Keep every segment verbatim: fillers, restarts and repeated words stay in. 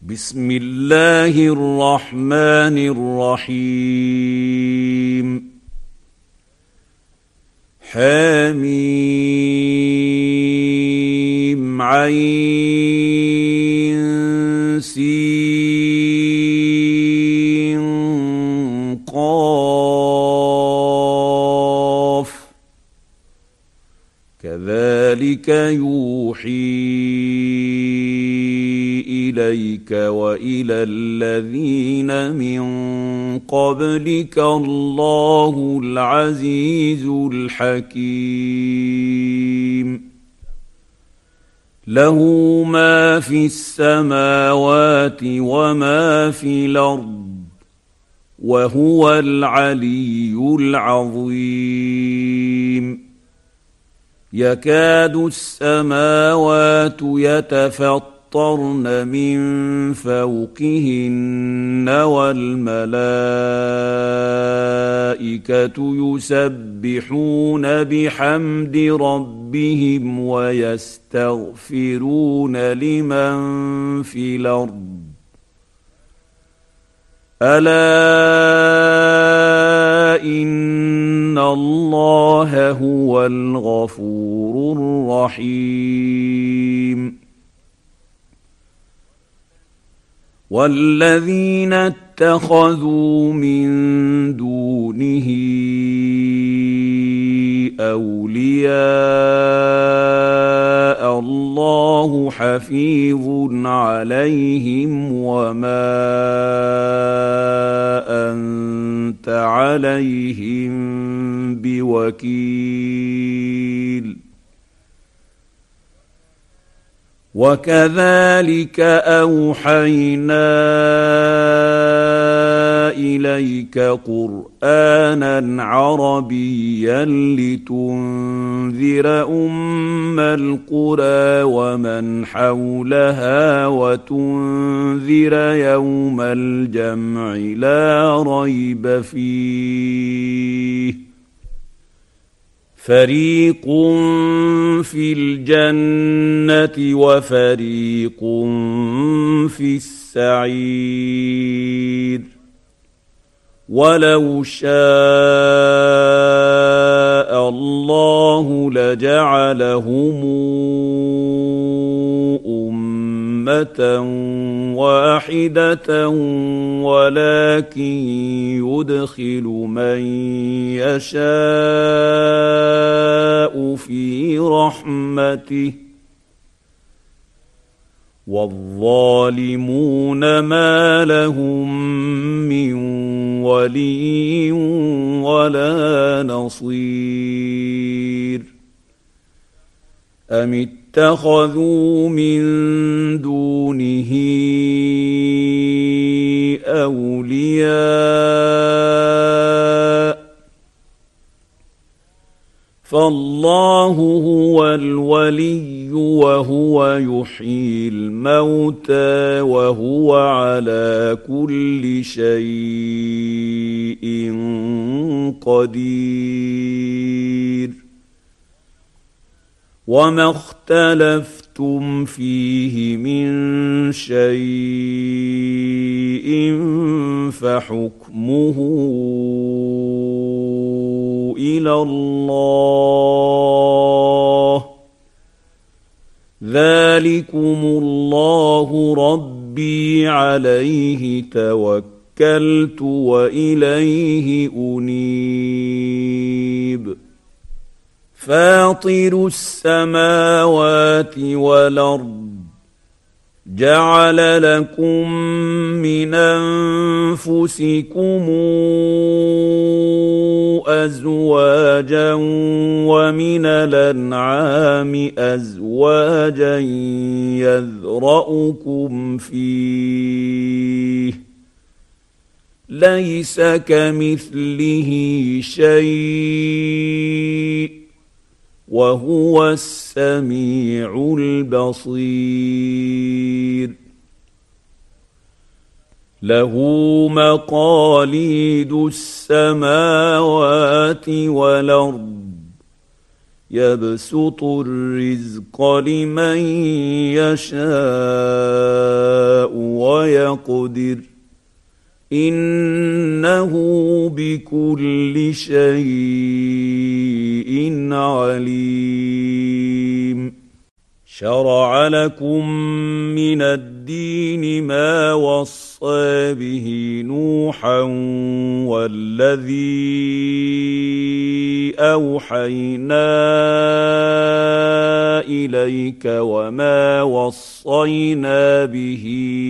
بسم الله الرحمن الرحيم حميم عين سين قاف كذلك يوحي إليك وإلى الذين من قبلك الله العزيز الحكيم له ما في السماوات وما في الأرض وهو العلي العظيم يكاد السماوات يتفطرن من فوقهن والملائكة يسبحون بحمد ربهم ويستغفرون لمن في الأرض ألا إن الله هو الغفور الرحيم والذين اتخذوا من دونه أولياء الله حفيظ عليهم وما أنت عليهم بوكيل وكذلك أوحينا إليك قرآنا عربيا لتنذر أم القرى ومن حولها وتنذر يوم الجمع لا ريب فيه فريق في الجنة وفريق في السعير ولو شاء الله لجعلهم أمة واحدة ولكن يدخل من يشاء في رحمته والظالمون ما لهم من ولي ولا نصير أم اتخذوا من دونه أولياء فالله هو الولي وهو يحيي الموتى وهو على كل شيء قدير وما اختلفتم فيه من شيء فحكمه إلى الله ذلكم الله ربي عليه توكلت وإليه أنيب فاطر السماوات والأرض جعل لكم من أنفسكم أزواجا ومن الأنعام أزواجا يذرأكم فيه ليس كمثله شيء وهو السميع البصير له مقاليد السماوات والأرض يبسط الرزق لمن يشاء ويقدر إنه بكل شيء عليم. شرع لكم من الدين ما وصى به نوحا والذي أوحينا إليك وما وصينا به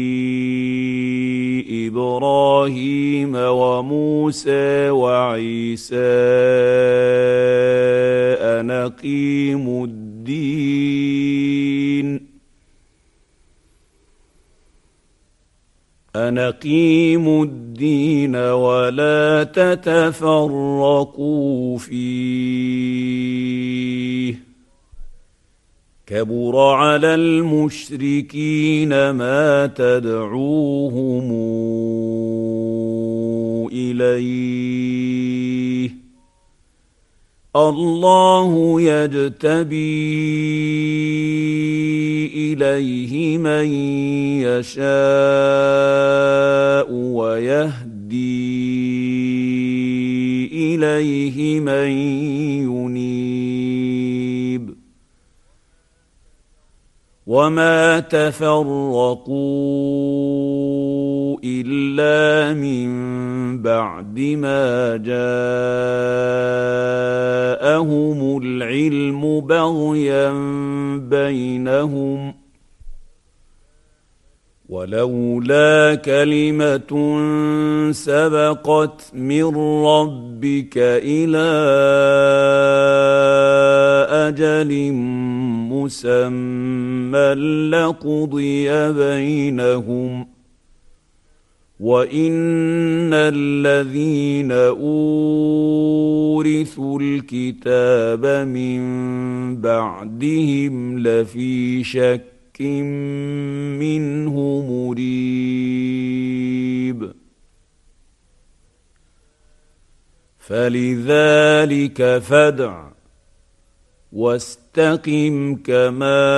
إبراهيم وموسى وعيسى أن أقيموا الدين أن أقيموا الدين ولا تتفرقوا فيه كبر على المشركين ما تدعوهم إليه الله يجتبي إليه من يشاء ويهدي إليه من ينيب وما تفرقوا إلا من بعد ما جاءهم العلم بغيا بينهم ولولا كلمة سبقت من ربك إلى أجل مسمى لقضي بينهم وإن الذين أورثوا الكتاب من بعدهم لفي شك منه مريب فلذلك فادع واستقم كما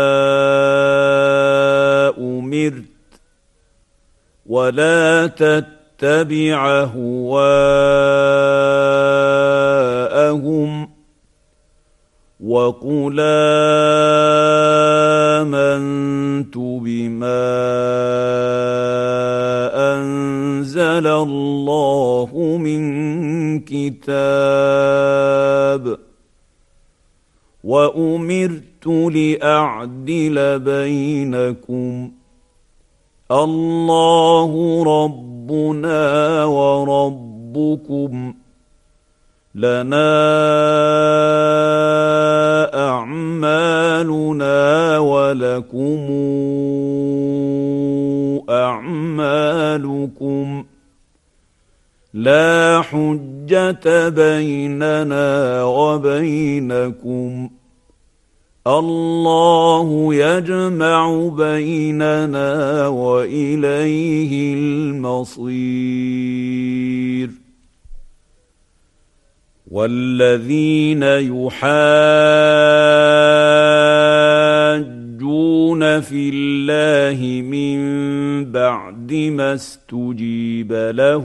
أمرت ولا تتبع أهواءهم وقل آمنت بما أنزل الله من كتاب وأمرت لأعدل بينكم الله ربنا وربكم لنا أعمالنا ولكم أعمالكم لا حجة بيننا وبينكم الله يجمع بيننا وإليه المصير والذين يحاجون في الله من بعد ما استجيب له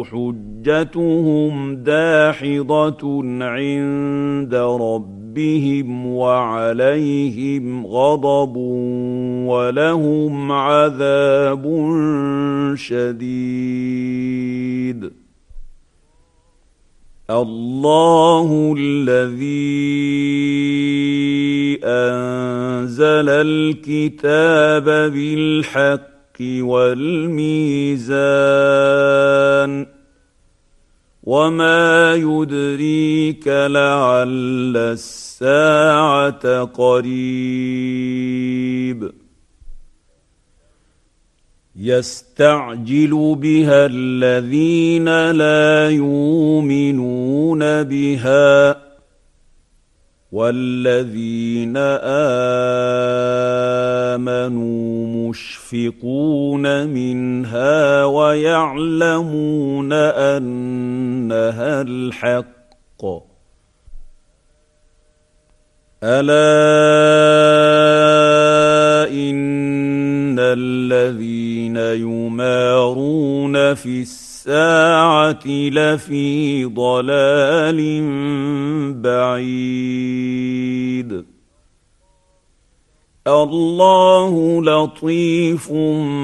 حجتهم داحضة عند ربهم وعليهم غضب ولهم عذاب شديد الله الذي أنزل الكتاب بالحق والميزان وما يدريك لعل الساعة قريب يستعجل بها الذين لا يؤمنون بها والذين آمنوا مشفقون منها ويعلمون أنها الحق ألا إن الذين يمارون في الساعة لفي ضلال بعيد الله لطيف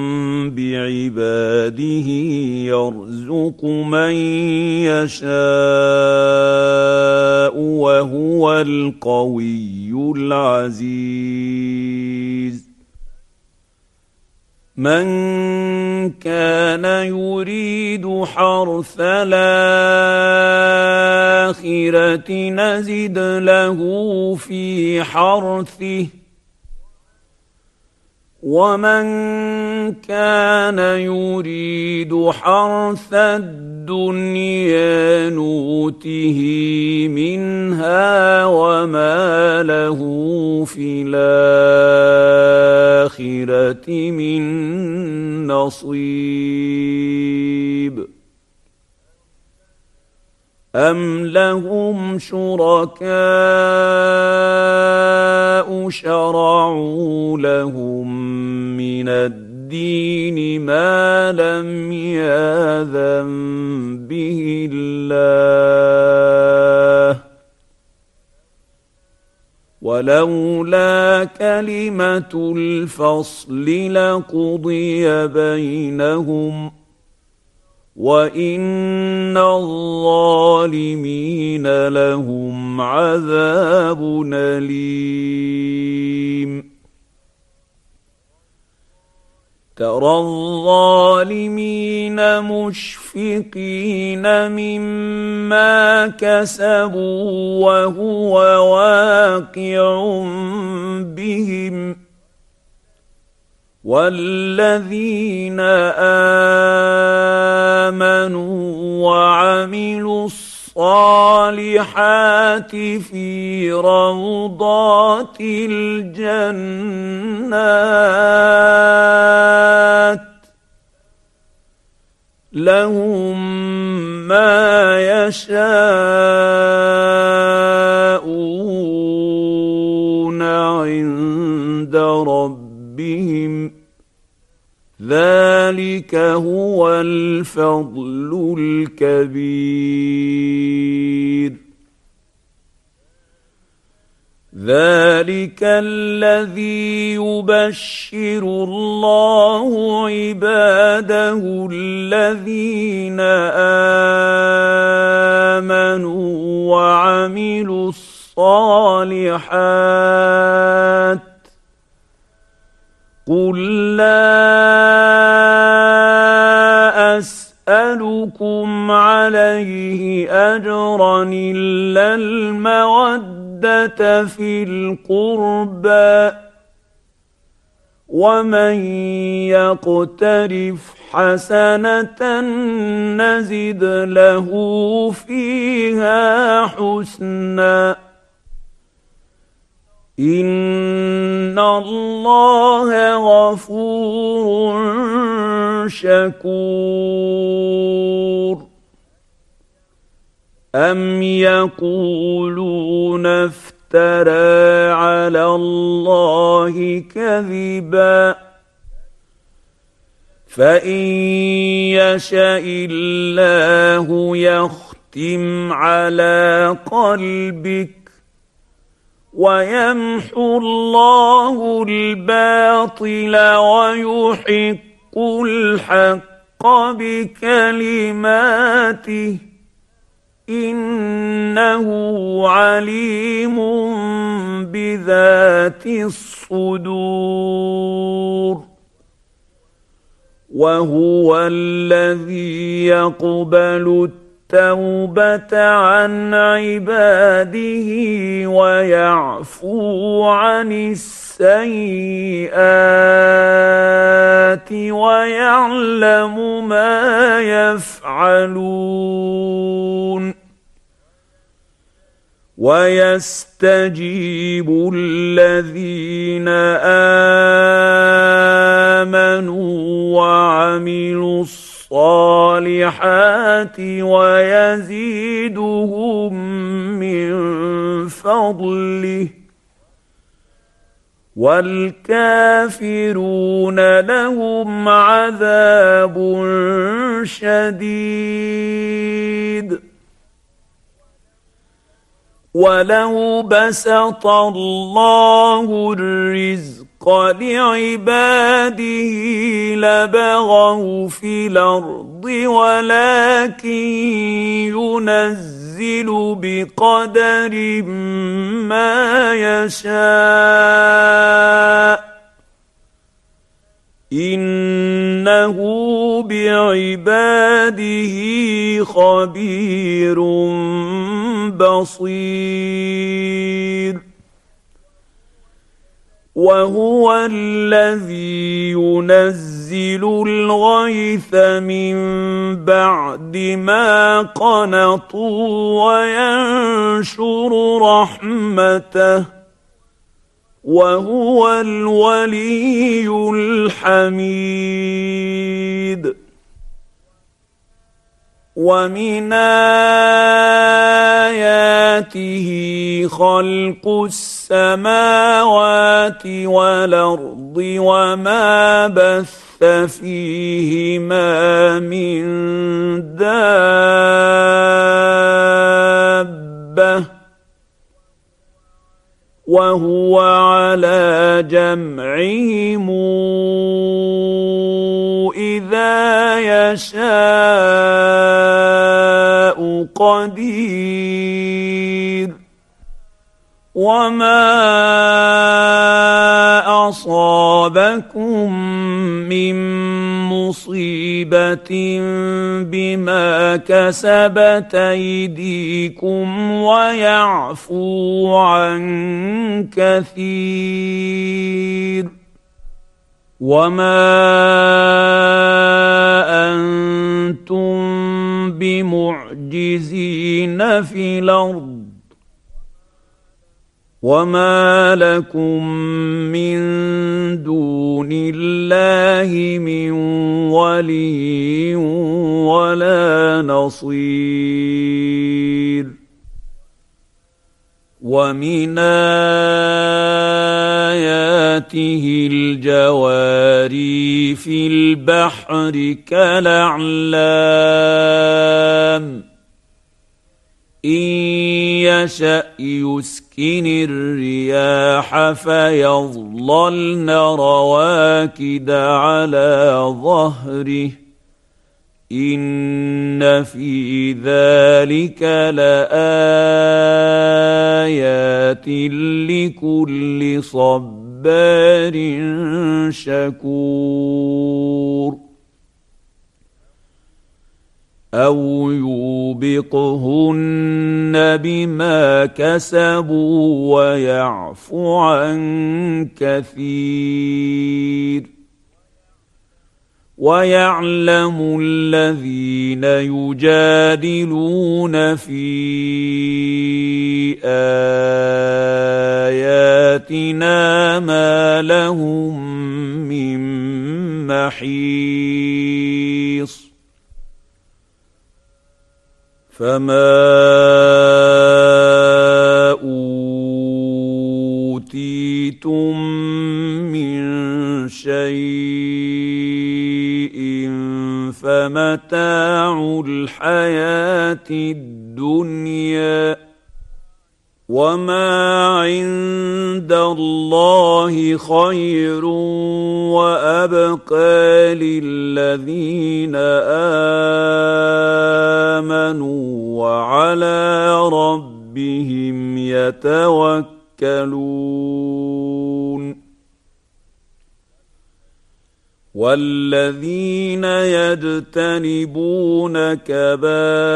بعباده يرزق من يشاء وهو القوي العزيز من كان يريد حرث الآخرة نزد له في حرثه ومن كان يريد حرث الدنيا نوته منها وما له في الآخرة من نصيب أم لهم شركاء شرعوا لهم من الدين ما لم يأذن به الله ولولا كلمة الفصل لقضي بينهم وإن الظالمين لهم عذاب أليم ترى الظالمين مشفقين مما كسبوا وهو واقع بهم والذين آمنوا وعملوا الصالحات في روضات الجنات لهم ما يشاءون عند ربهم ذلك هو الفضل الكبير ذلك الذي يبشر الله عباده الذين آمنوا وعملوا الصالحات قل لا أسألكم عليه أجرا إلا المودة في القربى ومن يقترف حسنة نزد له فيها حسنا إن الله غفور شكور أم يقولون افترى على الله كذبا فإن يشأ الله يختم على قلبك ويمحو الله الباطل ويحق الحق بكلماته إنه عليم بذات الصدور وهو الذي يقبل التوبة عن عباده ويعفو عن السيئات ويعلم ما يفعلون ويستجيب الذين آمنوا وعملوا الصالحات ويزيدهم من فضله والكافرون لهم عذاب شديد. ولو بسط الله الرزق لعباده لبغوا في الأرض ولكن ينزل بقدر ما يشاء إنه بعباده خبير بصير. وهو الذي ينزل الغيث من بعد ما قنطوا وينشر رحمته وهو الولي الحميد. ومن آياته خلق السماوات والأرض وما بث فيهما من دابة وهو على جمعهم إذا يشاء قدير. وما أصابكم من مصيبة بما كسبت أيديكم ويعفو عن كثير. وما أنتم بمعجزين في الأرض وما لكم من دون الله من ولي ولا نصير. ومن آياته الجواري في البحر كالأعلام إن يشأ يسكن الرياح فيظللن رواكد على ظهره إن في ذلك لآيات لكل صبار شكور. أو يوبقهن بما كسبوا ويعفو عن كثير. ويعلم الذين يجادلون في آياتنا ما لهم من محيص. فما أوتيتم من شيء فمتاع الحياة الدنيا وما عند الله خير وأبقى للذين آمنوا وعلى ربهم يتوكلون. والذين يجتنبون كبائر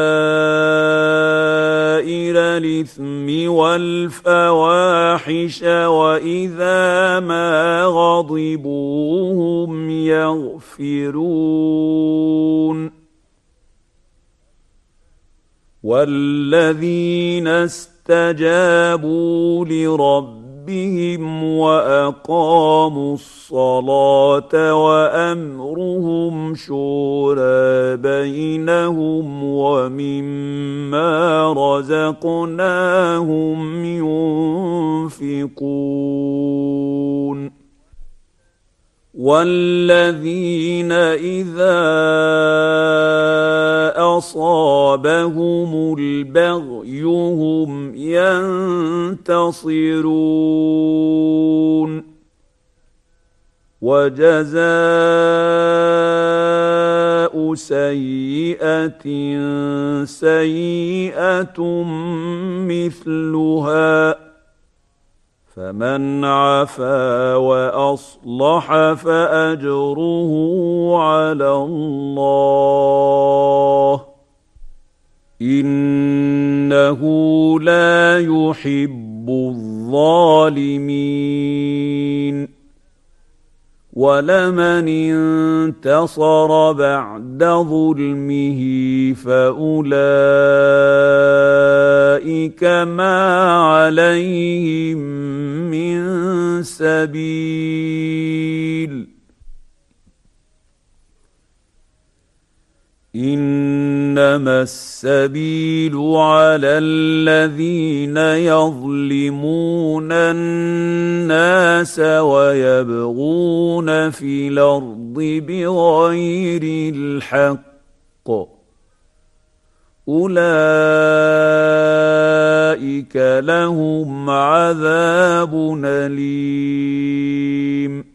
الإثم والفواحش وإذا ما غضبوا هم يغفرون. والذين استجابوا لربهم ربهم وأقاموا الصلاة وأمرهم شورى بينهم ومما رزقناهم ينفقون والذين إذا أصابهم البغي هم ينتصرون وجزاء سيئة سيئة مثلها فمن عفا وأصلح فأجره على الله إنه لا يحب الظالمين ولمن انتصر بعد ظلمه فأولئك ما عليهم من سبيل إنما السبيل على الذين يظلمون الناس ويبغون في الأرض بغير الحق أولئك لهم عذاب أليم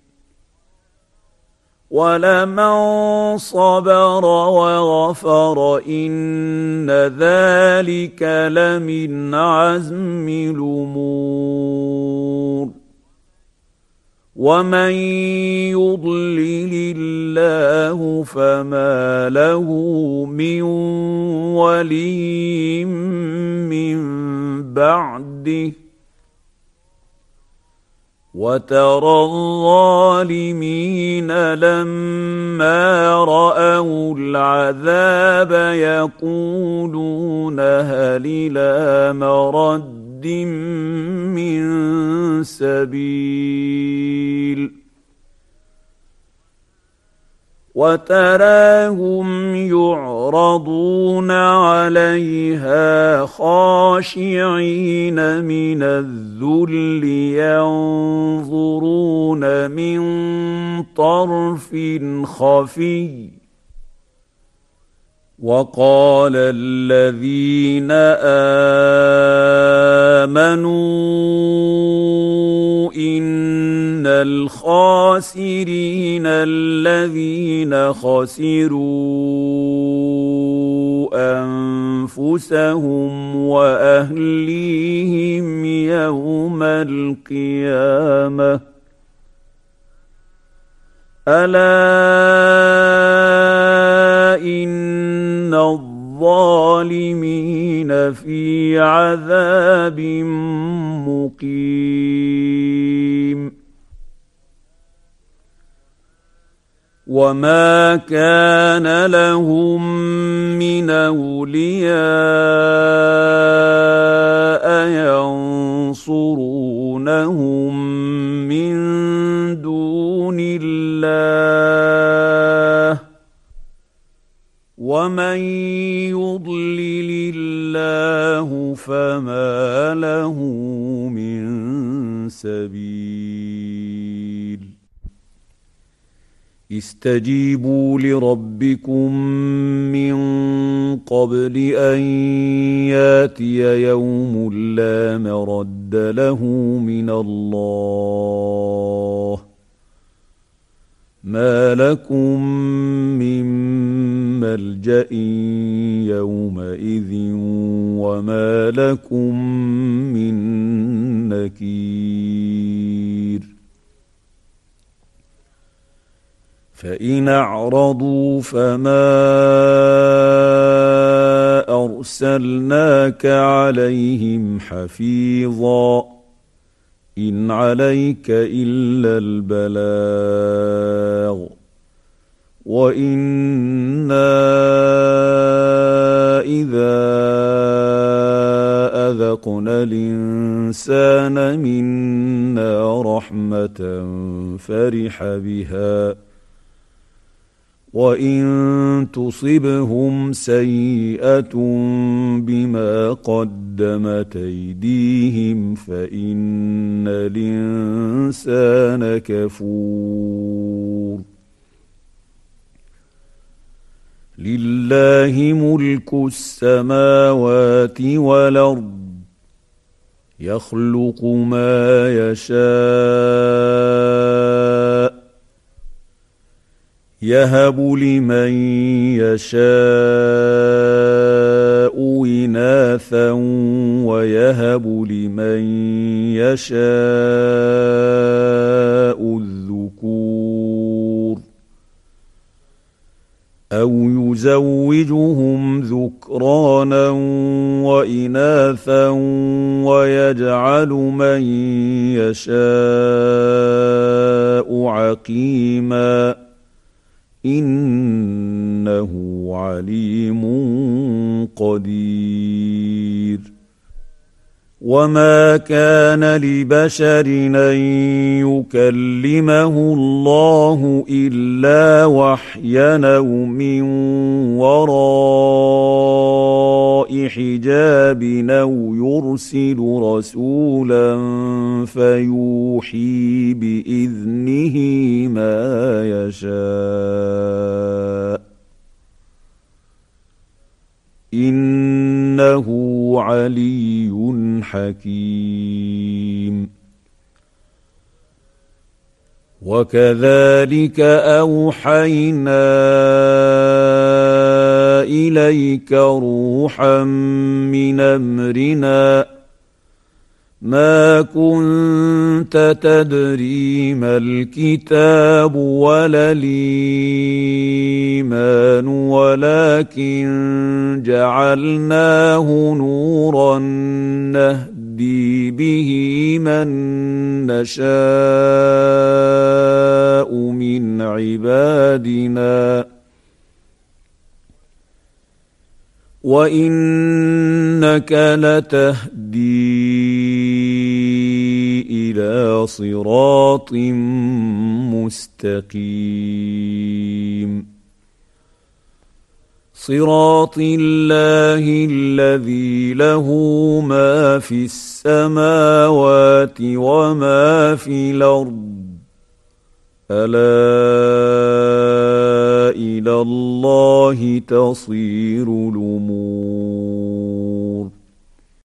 ولمن صبر وغفر إن ذلك لمن عزم الأمور ومن يضلل الله فما له من ولي من بعده وترى الظالمين لما رأوا العذاب يقولون هل إلى مرد من سبيل وتراهم يعرضون عليها خاشعين من الذل ينظرون من طرف خفي وقال الذين آمنوا إن الخاسرين الذين خسروا أنفسهم وأهليهم يوم القيامة ألا إن الظالمين في عذاب مقيم وما كان لهم من أولياء ينصرونهم من دون الله ومن يضلل الله فما له من سبيل استجيبوا لربكم من قبل أن ياتي يوم لا مرد له من الله ما لكم من ملجأ يومئذ وما لكم من نكير فإن أعرضوا فما أرسلناك عليهم حفيظا إن عليك إلا البلاغ وإنا إذا أذقنا الإنسان منا حسنة فرح بها وإن تصبهم سيئة بما قدمت أيديهم فإن الإنسان كفور لله ملك السماوات والأرض يخلق ما يشاء يهب لمن يشاء إناثا ويهب لمن يشاء الذكور أو يزوجهم ذكرانا وإناثا ويجعل من يشاء عقيما إنه عليم قدير وما كان لبشر أن يكلمه الله إلا وحيا أو من وراء حجاب أو يرسل رسولا فيوحي بإذنه ما يشاء إنه علي حكيم وكذلك أوحينا إليك روحا من أمرنا ما كنت تدري ما الكتاب ولا الإيمان ولكن جعلناه نورا نهدي به من نشاء من عبادنا وإنك لتهدي إلى صراط مستقيم صراط الله الذي له ما في السماوات وما في الأرض ألا إلى الله تصير الأمور